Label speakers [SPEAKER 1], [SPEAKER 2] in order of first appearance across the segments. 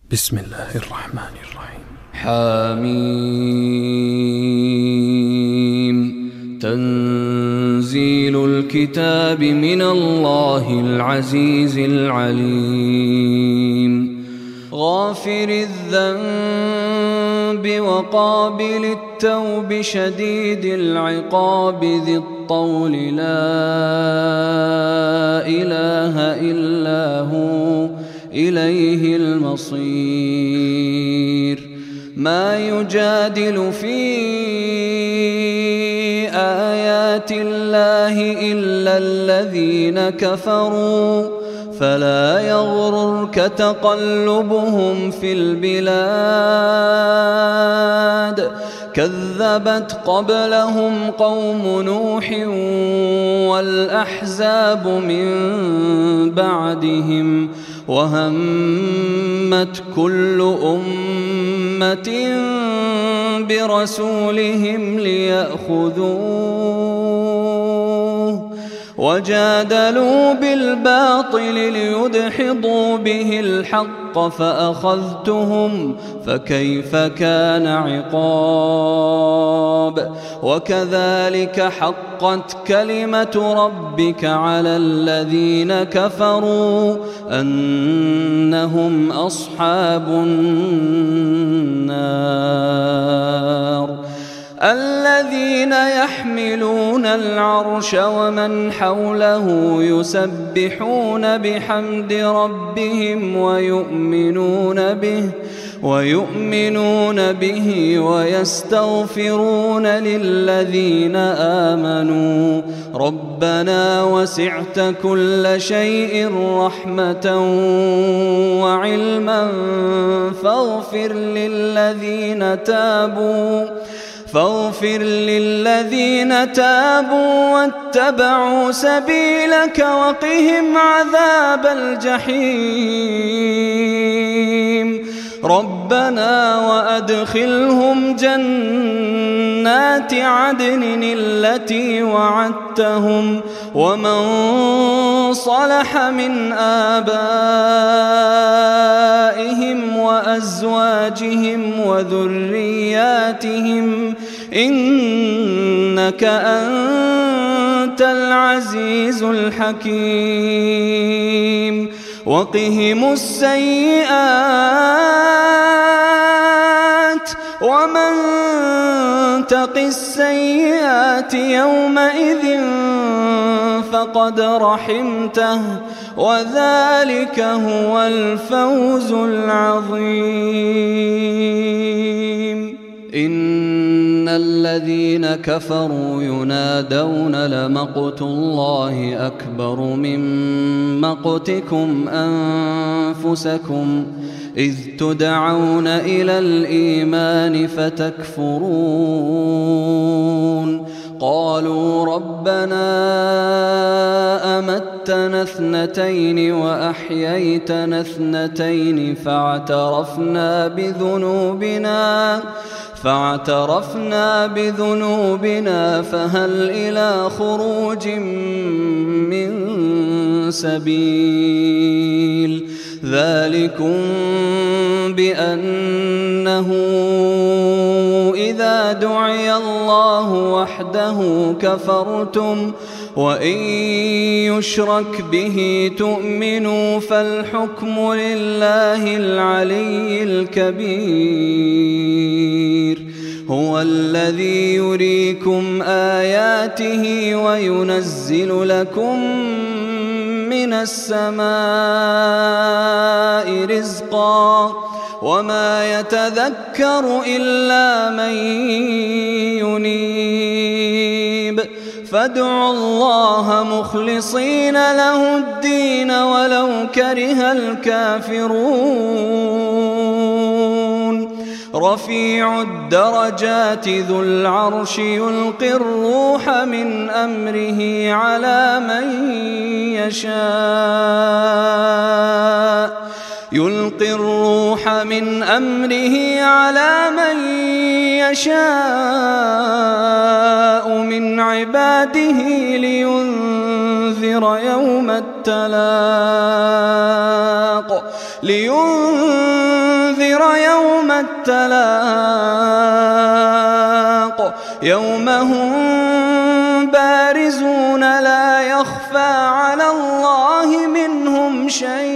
[SPEAKER 1] بسم الله الرحمن الرحيم.
[SPEAKER 2] حميم. تنزيل الكتاب من الله العزيز العليم. غافر الذنب وقابل التوب شديد العقاب ذي الطول لا إله إلا هو إليه المصير. ما يجادل في آيات الله إلا الذين كفروا فلا يغررك تقلبهم في البلاد. كذبت قبلهم قوم نوح والأحزاب من بعدهم وهمت كل أمة برسولهم ليأخذوه وجادلوا بالباطل ليدحضوا به الحق فأخذتهم فكيف كان عقاب. وكذلك حقت كلمة ربك على الذين كفروا أنهم أصحاب النار. الذين يحملون العرش ومن حوله يسبحون بحمد ربهم ويؤمنون به ويستغفرون للذين آمنوا ربنا وسعت كل شيء رحمة وعلما فاغفر للذين تابوا واتبعوا سبيلك وقهم عذاب الجحيم. ربنا وأدخلهم جنات عدن التي وعدتهم ومن صلح من آبائهم وأزواجهم وذرياتهم إنك أنت العزيز الحكيم. وقهم السيئات ومن تق السيئات يومئذ فقد رحمته وذلك هو الفوز العظيم. إن الذين كفروا ينادون لمقت الله أكبر من مقتكم أنفسكم إذ تدعون إلى الإيمان فتكفرون. قالوا ربنا أمتنا اثنتين وأحييتنا اثنتين فاعترفنا بذنوبنا فهل إلى خروج من سبيل. ذلكم بأنه إذا دعي الله وحده كفرتم وإن يشرك به تؤمنوا فالحكم لله العلي الكبير. هو الذي يريكم آياته وينزل لكم من السماء رزقا وما يتذكر إلا من ينيب. فادعوا الله مخلصين له الدين ولو كره الكافرون. رفيع الدرجات ذو العرش يلقي الروح من أمره على من يشاء من عباده لينذر يوم التلاق ويوم التلاق يوم هم بارزون لا يخفى على الله منهم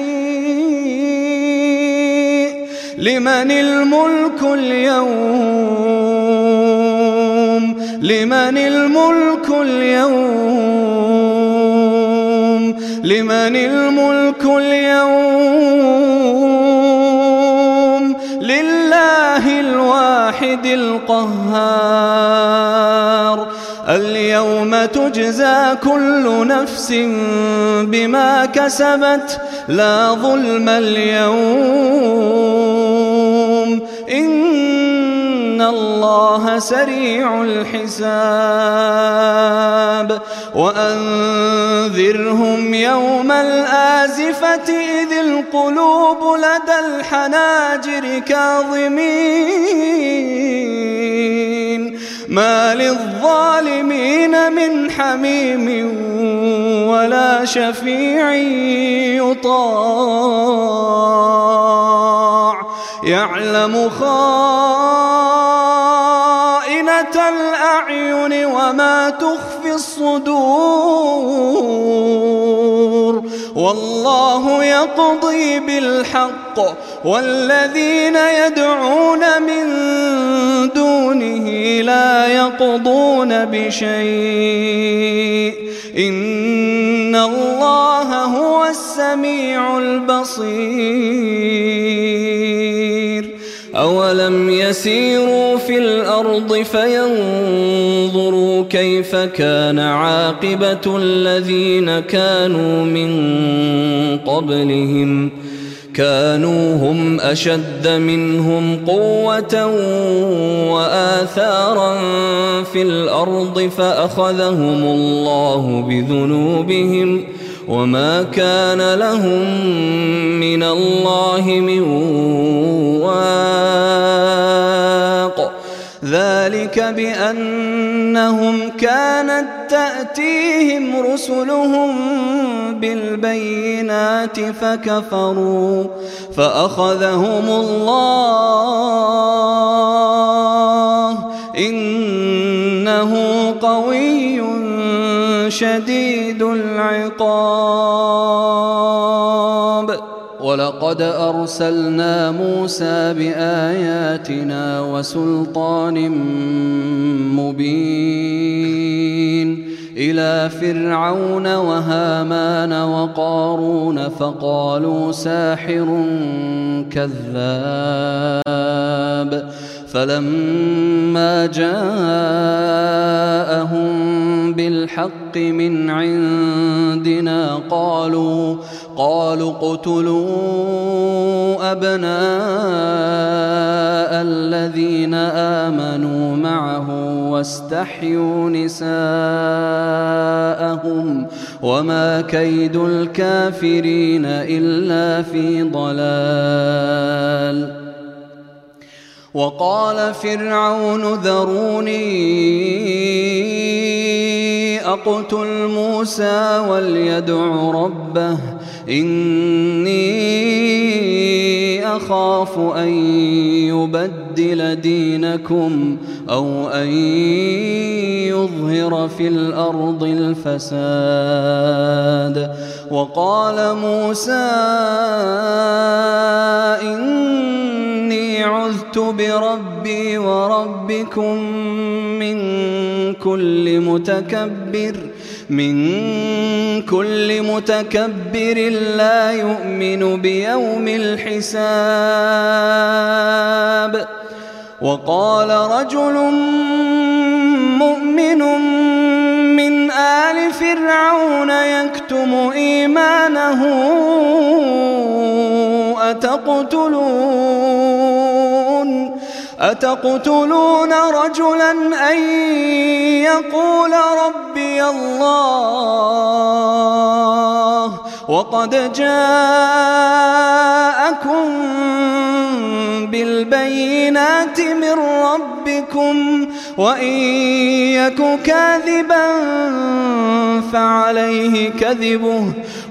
[SPEAKER 2] شيء لمن الملك اليوم لمن الملك اليوم لمن الملك اليوم لله الواحد القهار اليوم تجزى كل نفس بما كسبت لا ظلم اليوم إن الله سريع الحساب وأنذرهم يوم الآزفة إذ القلوب لدى الحناجر كاظمين ما للظالمين من حميم ولا شفيع يطاع يعلم خائنة الأعين وما تخفي الصدور والله يقضي بالحق والذين يدعون من دونه لا يقضون بشيء إن الله هو السميع البصير أولم يسيروا في الأرض فينظروا كيف كان عاقبة الذين كانوا من قبلهم كانوا هم أشد منهم قوة وآثارا في الأرض فأخذهم الله بذنوبهم وما كان لهم من الله من واق ذلك بأنهم كانت تأتيهم رسلهم بالبينات فكفروا فأخذهم الله إنه قوي شديد العقاب ولقد أرسلنا موسى بآياتنا وسلطان مبين إلى فرعون وهامان وقارون فقالوا ساحر كذاب فلما جاءهم بالحق من عندنا قالوا اقتلوا أبناء الذين آمنوا معه واستحيوا نساءهم وما كيد الكافرين إلا في ضلال وقال فرعون ذروني أقتل موسى وليدع ربه إني أخاف أن يبدل دينكم أو أن يظهر في الأرض الفساد وقال موسى إني عذت بربي وربكم من كل متكبر لا يؤمن بيوم الحساب وقال رجل مؤمن من آل فرعون يكتم إيمانه أتقتلون رجلا أن يقول ربي الله وقد جاءكم بالبينات من ربكم وإن يك كاذبا فعليه كذبه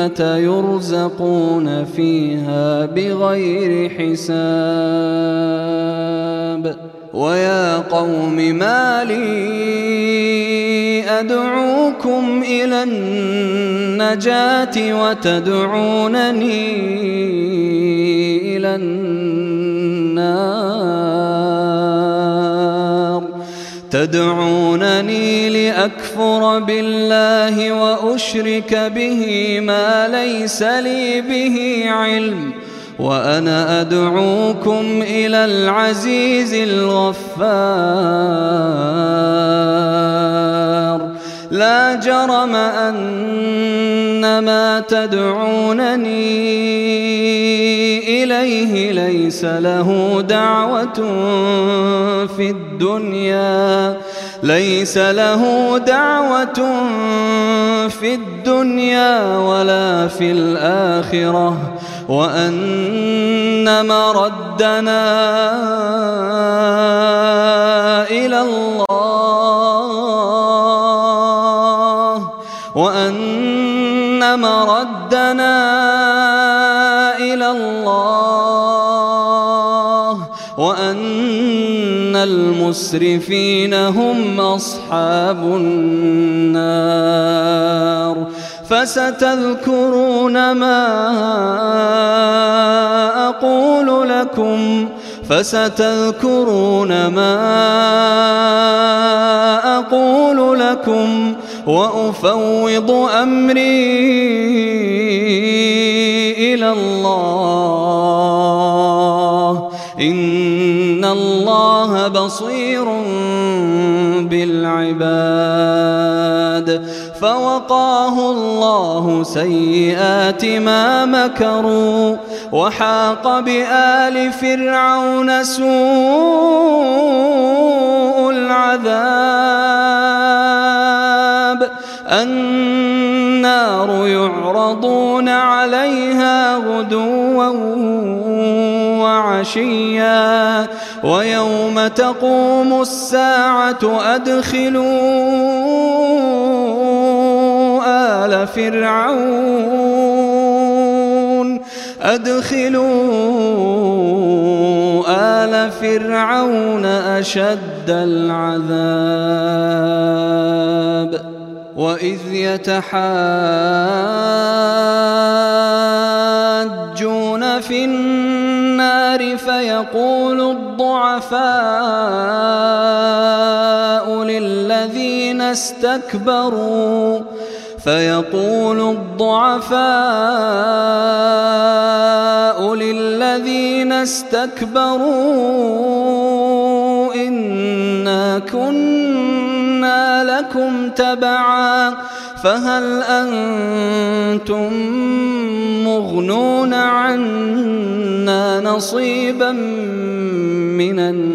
[SPEAKER 2] الجنة يرزقون فيها بغير حساب ويا قوم ما لي أدعوكم إلى النجاة وتدعونني إلى النار تدعونني لأكفر بالله وأشرك به ما ليس لي به علم وأنا أدعوكم إلى العزيز الغفار لا جرم أن ما تدعونني إليه ليس له دعوة في الدنيا ولا في الآخرة وأن مردنا إلى الله وأن المسرفين هم أصحاب النار فستذكرون ما أقول لكم وأفوض أمري إلى الله إن الله بصير بالعباد فوقاه الله سيئات ما مكروا وحاق بآل فرعون سوء العذاب النار يعرضون عليها غدوا وعشيا ويوم تقوم الساعة أدخلوا آل فرعون أشد العذاب وإذ يتحاجون في النار فيقول الضعفاء للذين استكبروا إنا كنا لكم تبعا فهل أنتم مغنون عنا نصيبا من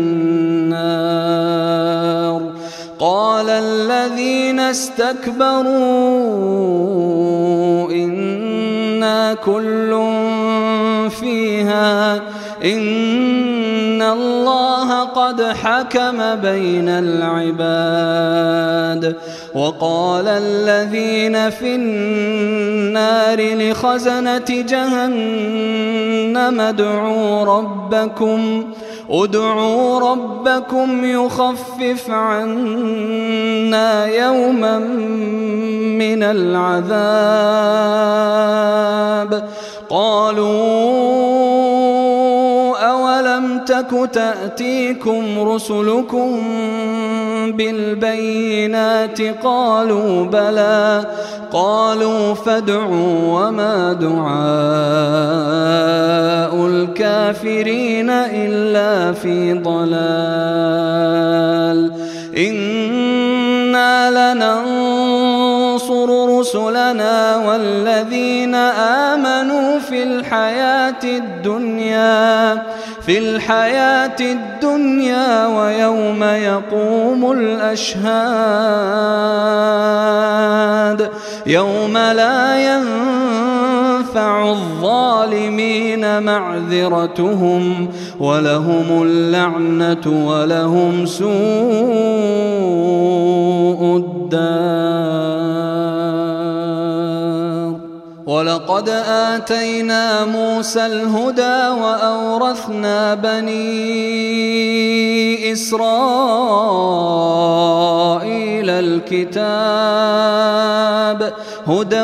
[SPEAKER 2] النار قال الذين استكبروا إنا كل فيها إن الله قد حكم بين العباد وقال الذين في النار لخزنة جهنم ادعوا ربكم يخفف عنا يوما من العذاب قالوا أولم تك تأتيكم رسلكم بالبينات قالوا بلى قالوا فادعوا وما دعاء الكافرين إلا في ضلال إنا لننصر رسلنا والذين آمنوا في الحياة الدنيا ويوم يقوم الأشهاد يوم لا ينفع الظالمين معذرتهم ولهم اللعنة ولهم سوء الدار ولقد آتينا موسى الهدى وأورثنا بني إسرائيل الكتاب هدى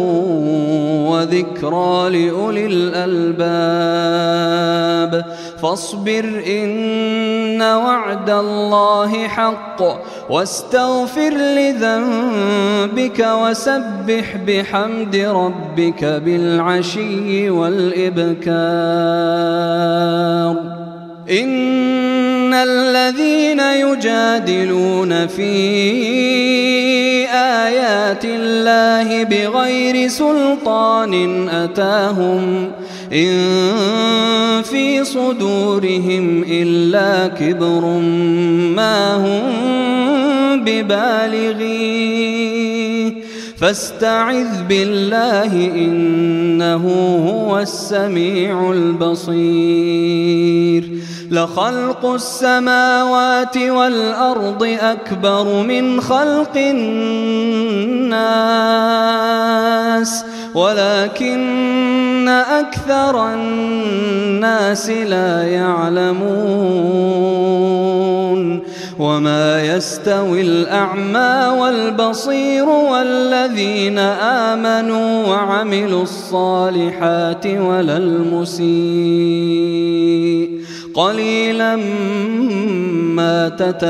[SPEAKER 2] وذكرى لأولي الألباب فاصبر إن وعد الله حق واستغفر لذنبك وسبح بحمد ربك بالعشي والإبكار إن الذين يجادلون في آيات الله بغير سلطان أتاهم إن في صدورهم إلا كبر ما هم ببالغيه فاستعذ بالله إنه هو السميع البصير لخلق السماوات والأرض أكبر من خلق الناس ولكن أكثر الناس لا يعلمون وما يستوي الأعمى والبصير والذين آمنوا وعملوا الصالحات ولا المسيء قليلا ما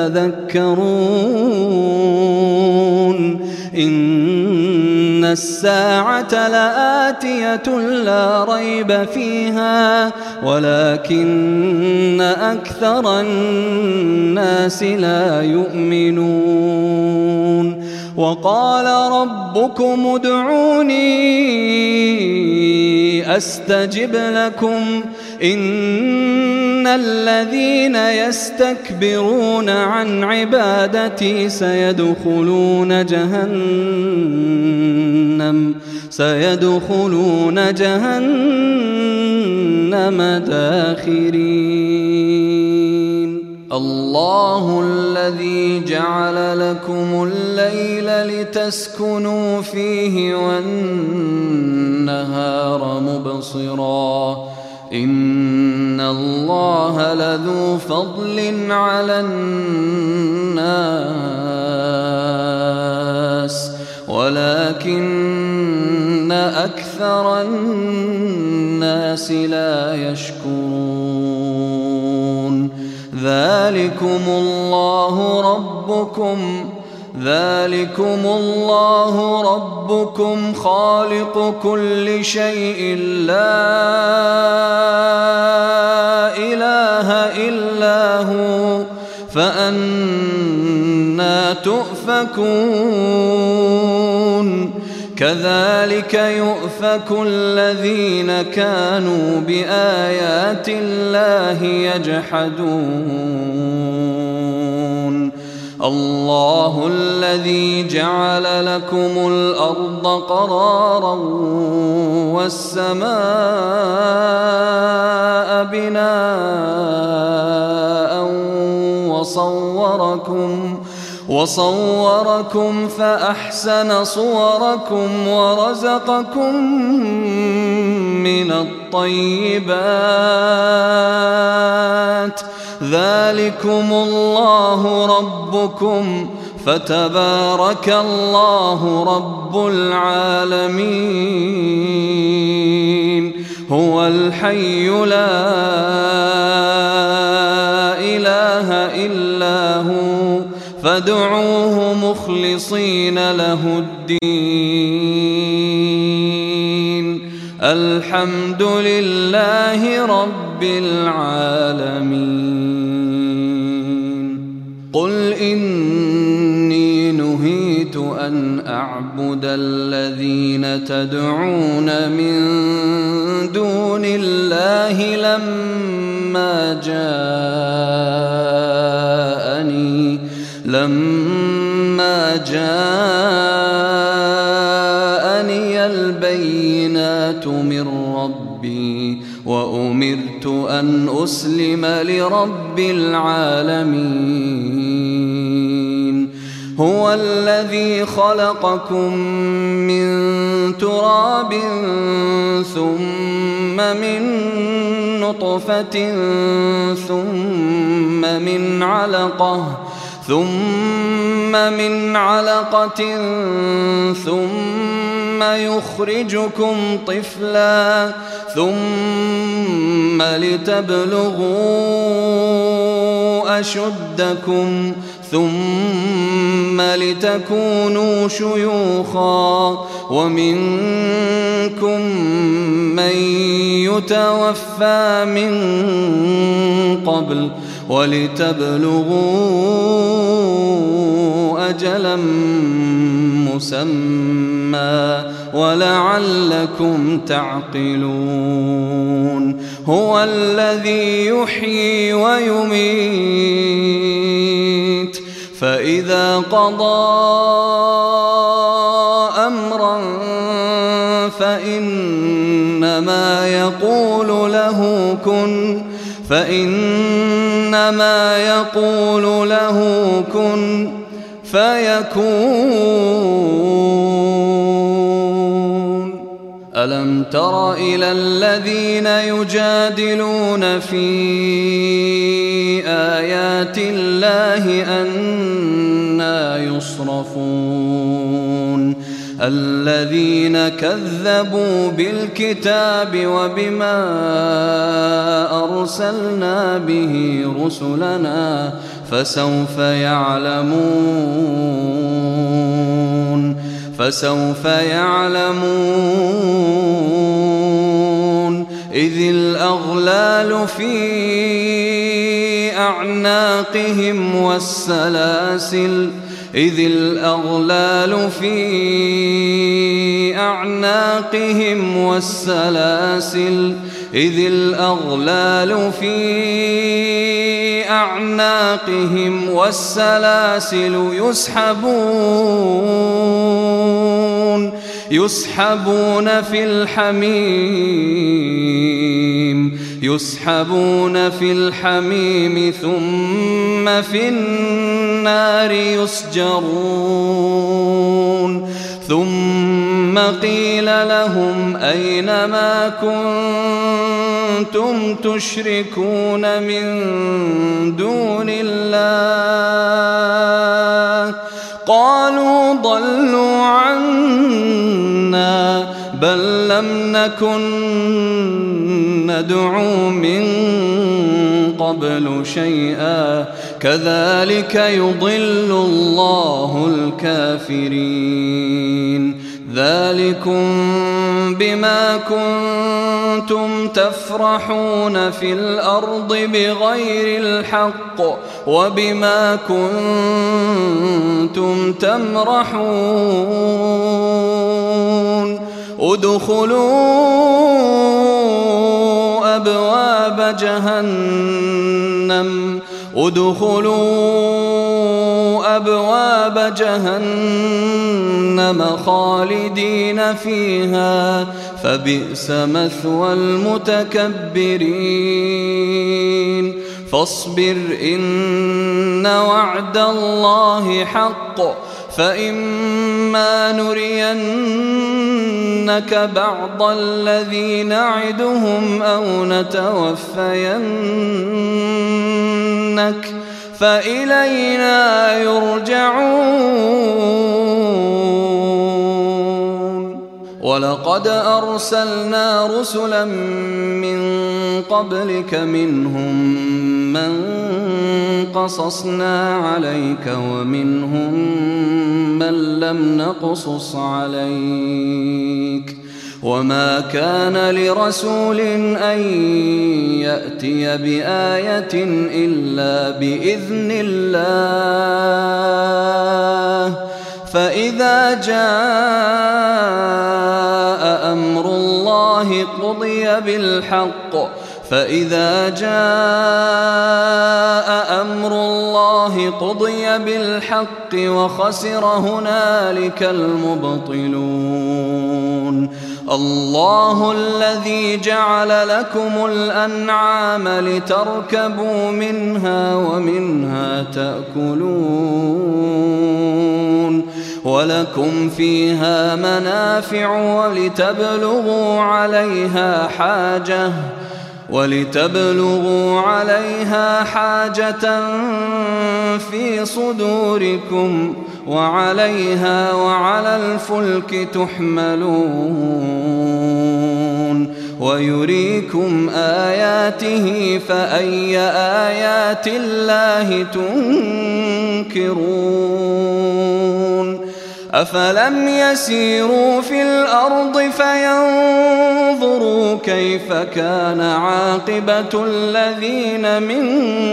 [SPEAKER 2] تتذكرون إن الساعة لآتية لا ريب فيها ولكن أكثر الناس لا يؤمنون وقال ربكم ادعوني أستجب لكم إن الذين يستكبرون عن عبادتي سيدخلون جهنم داخرين الله الذي جعل لكم الليل لتسكنوا فيه والنهار مبصرا إن الله لذو فضل على الناس ولكن أكثر الناس لا يشكرون ذلكم الله ربكم خالق كل شيء لا إله إلا هو فأنى تؤفكون كذلك يؤفك الذين كانوا بآيات الله يجحدون الله الذي جعل لكم الأرض قرارا والسماء بناء وصوركم فأحسن صوركم ورزقكم من الطيبات ذلكم الله ربكم فتبارك الله رب العالمين هو الحي لا إله إلا هو فادعوه مخلصين له الدين الحمد لله رب العالمين قل إني نهيت أن أعبد الذين تدعون من دون الله لما جاءني البينات من ربي وأمرت أن أسلم لرب العالمين هو الذي خلقكم من تراب ثم من نطفة ثم من علقة ثم يخرجكم طفلا ثم لتبلغوا أشدكم ثم لتكونوا شيوخا ومنكم من يتوفى من قبل ولتبلغوا أجلا مسمى ولعلكم تعقلون هو الذي يحيي ويميت فإذا قضى أمرا فإنما يقول له كن فيكون ألم تر إلى الذين يجادلون في آيات الله أنى يصرفون الذين كذبوا بالكتاب وبما أرسلنا به رسلنا فسوف يعلمون إذ الأغلال في أعناقهم والسلاسل يسحبون في الحميم ثم في النار يسجرون ثم قيل لهم أين ما كنتم تشركون من دون الله قالوا ضلوا عنا بل لم نكن ندعو من قبل شيئا كذلك يضل الله الكافرين ذلكم بما كنتم تفرحون في الأرض بغير الحق وبما كنتم تمرحون ادخلوا أبواب جهنم خالدين فيها فبئس مثوى المتكبرين فاصبر إن وعد الله حق فإما نرينك بعض الذي نعدهم أو نتوفينك فإلينا يرجعون ولقد أرسلنا رسلا من قبلك منهم من قصصنا عليك ومنهم من لم نقصص عليك وما كان لرسول أن يأتي بآية إلا بإذن الله فإذا جاء أمر الله قضي بالحق وخسر هنالك المبطلون الله الذي جعل لكم الأنعام لتركبوا منها ومنها تأكلون ولكم فيها منافع ولتبلغوا عليها حاجة في صدوركم وعليها وعلى الفلك تحملون ويريكم آياته فأي آيات الله تنكرون أفلم يسيروا في الأرض فينظروا كيف كان عاقبة الذين من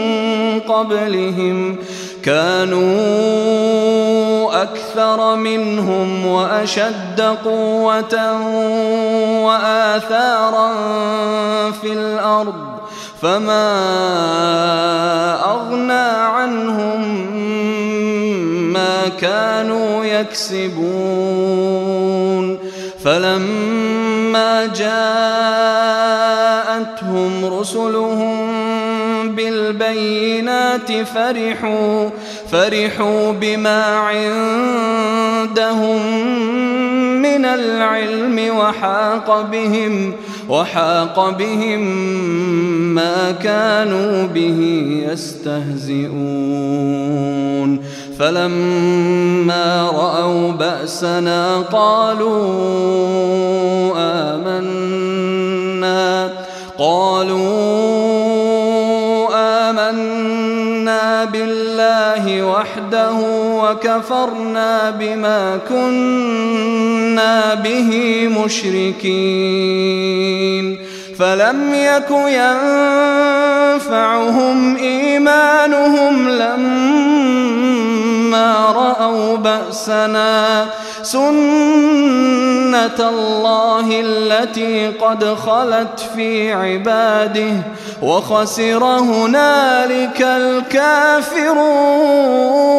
[SPEAKER 2] قبلهم كانوا أكثر منهم وأشد قوة وآثارا في الأرض فما أغنى عنهم ما كانوا يكسبون فلما جاءتهم رسلهم بالبينات فرحوا بما عندهم من العلم وحاق بهم ما كانوا به يستهزئون فلما رأوا بأسنا قالوا آمنا بالله وحده وكفرنا بما كنا به مشركين فلم يك ينفعهم إيمانهم لما رأوا بأسنا سنة الله التي قد خلت في عباده وخسر هنالك الكافرون.